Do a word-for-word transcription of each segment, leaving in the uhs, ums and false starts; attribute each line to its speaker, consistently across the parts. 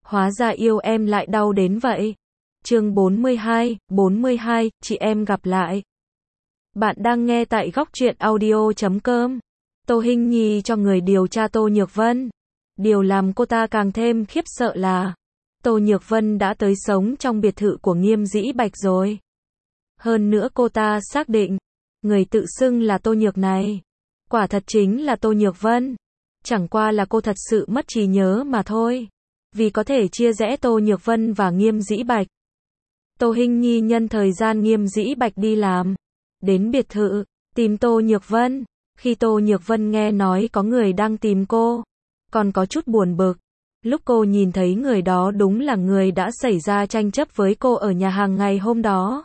Speaker 1: Hóa ra yêu em lại đau đến vậy. Chương bốn mươi hai, bốn mươi hai, chị em gặp lại. Bạn đang nghe tại góc truyện audio chấm com. Tô Hinh Nhi cho người điều tra Tô Nhược Vân. Điều làm cô ta càng thêm khiếp sợ là Tô Nhược Vân đã tới sống trong biệt thự của Nghiêm Dĩ Bạch rồi. Hơn nữa cô ta xác định, người tự xưng là Tô Nhược này, quả thật chính là Tô Nhược Vân. Chẳng qua là cô thật sự mất trí nhớ mà thôi. Vì có thể chia rẽ Tô Nhược Vân và Nghiêm Dĩ Bạch. Tô Hinh Nhi nhân thời gian Nghiêm Dĩ Bạch đi làm, đến biệt thự, tìm Tô Nhược Vân. Khi Tô Nhược Vân nghe nói có người đang tìm cô, còn có chút buồn bực. Lúc cô nhìn thấy người đó đúng là người đã xảy ra tranh chấp với cô ở nhà hàng ngày hôm đó.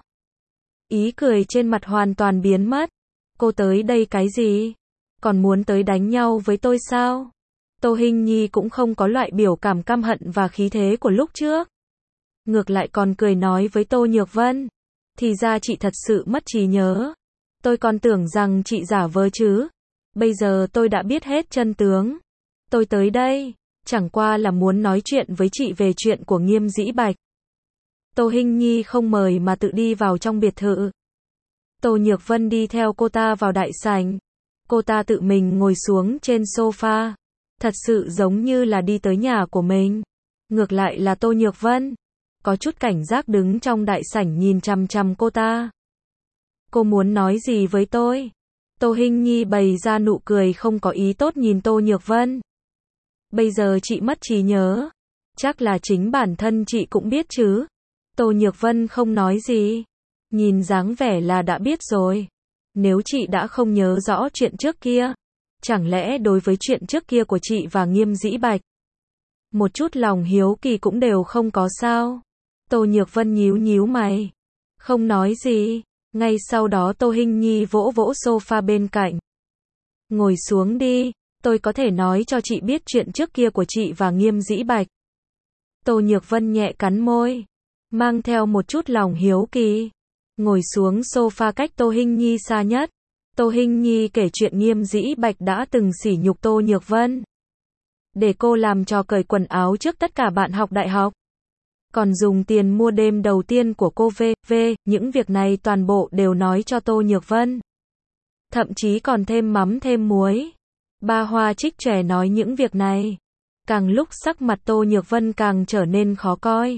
Speaker 1: Ý cười trên mặt hoàn toàn biến mất. Cô tới đây cái gì? Còn muốn tới đánh nhau với tôi sao? Tô Hinh Nhi cũng không có loại biểu cảm căm hận và khí thế của lúc trước. Ngược lại còn cười nói với Tô Nhược Vân. Thì ra chị thật sự mất trí nhớ. Tôi còn tưởng rằng chị giả vờ chứ. Bây giờ tôi đã biết hết chân tướng. Tôi tới đây, chẳng qua là muốn nói chuyện với chị về chuyện của Nghiêm Dĩ Bạch. Tô Hinh Nhi không mời mà tự đi vào trong biệt thự. Tô Nhược Vân đi theo cô ta vào đại sảnh. Cô ta tự mình ngồi xuống trên sofa. Thật sự giống như là đi tới nhà của mình. Ngược lại là Tô Nhược Vân có chút cảnh giác đứng trong đại sảnh nhìn chằm chằm cô ta. Cô muốn nói gì với tôi? Tô Hinh Nhi bày ra nụ cười không có ý tốt nhìn Tô Nhược Vân. Bây giờ chị mất trí nhớ. Chắc là chính bản thân chị cũng biết chứ. Tô Nhược Vân không nói gì. Nhìn dáng vẻ là đã biết rồi. Nếu chị đã không nhớ rõ chuyện trước kia, chẳng lẽ đối với chuyện trước kia của chị và Nghiêm Dĩ Bạch, một chút lòng hiếu kỳ cũng đều không có sao? Tô Nhược Vân nhíu nhíu mày, không nói gì. Ngay sau đó Tô Hinh Nhi vỗ vỗ sofa bên cạnh. Ngồi xuống đi, tôi có thể nói cho chị biết chuyện trước kia của chị và Nghiêm Dĩ Bạch. Tô Nhược Vân nhẹ cắn môi, mang theo một chút lòng hiếu kỳ. Ngồi xuống sofa cách Tô Hinh Nhi xa nhất. Tô Hinh Nhi kể chuyện Nghiêm Dĩ Bạch đã từng sỉ nhục Tô Nhược Vân, để cô làm trò cởi quần áo trước tất cả bạn học đại học. Còn dùng tiền mua đêm đầu tiên của cô vê vê, những việc này toàn bộ đều nói cho Tô Nhược Vân. Thậm chí còn thêm mắm thêm muối. Ba Hoa Trích Trẻ nói những việc này. Càng lúc sắc mặt Tô Nhược Vân càng trở nên khó coi.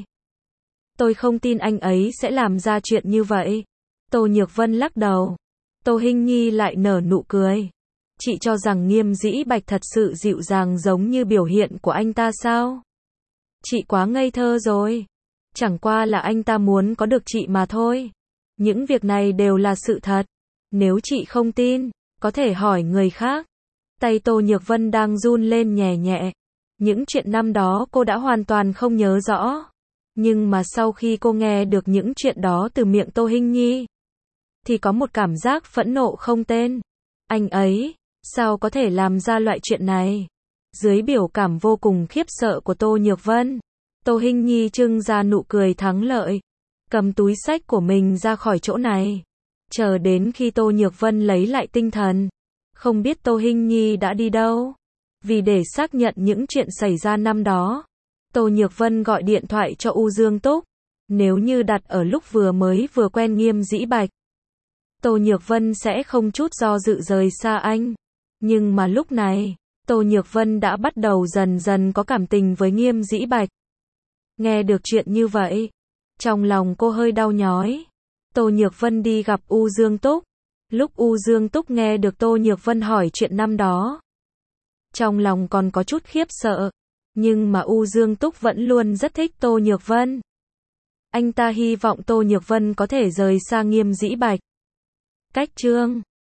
Speaker 1: Tôi không tin anh ấy sẽ làm ra chuyện như vậy. Tô Nhược Vân lắc đầu. Tô Hinh Nhi lại nở nụ cười. Chị cho rằng Nghiêm Dĩ Bạch thật sự dịu dàng giống như biểu hiện của anh ta sao? Chị quá ngây thơ rồi. Chẳng qua là anh ta muốn có được chị mà thôi. Những việc này đều là sự thật. Nếu chị không tin, có thể hỏi người khác. Tay Tô Nhược Vân đang run lên nhẹ nhẹ. Những chuyện năm đó cô đã hoàn toàn không nhớ rõ. Nhưng mà sau khi cô nghe được những chuyện đó từ miệng Tô Hinh Nhi, thì có một cảm giác phẫn nộ không tên. Anh ấy, sao có thể làm ra loại chuyện này? Dưới biểu cảm vô cùng khiếp sợ của Tô Nhược Vân, Tô Hinh Nhi trưng ra nụ cười thắng lợi, cầm túi xách của mình ra khỏi chỗ này. Chờ đến khi Tô Nhược Vân lấy lại tinh thần, không biết Tô Hinh Nhi đã đi đâu. Vì để xác nhận những chuyện xảy ra năm đó, Tô Nhược Vân gọi điện thoại cho U Dương Túc. Nếu như đặt ở lúc vừa mới vừa quen Nghiêm Dĩ Bạch, Tô Nhược Vân sẽ không chút do dự rời xa anh. Nhưng mà lúc này, Tô Nhược Vân đã bắt đầu dần dần có cảm tình với Nghiêm Dĩ Bạch. Nghe được chuyện như vậy, trong lòng cô hơi đau nhói. Tô Nhược Vân đi gặp U Dương Túc. Lúc U Dương Túc nghe được Tô Nhược Vân hỏi chuyện năm đó, trong lòng còn có chút khiếp sợ. Nhưng mà U Dương Túc vẫn luôn rất thích Tô Nhược Vân. Anh ta hy vọng Tô Nhược Vân có thể rời xa Nghiêm Dĩ Bạch. Cách chương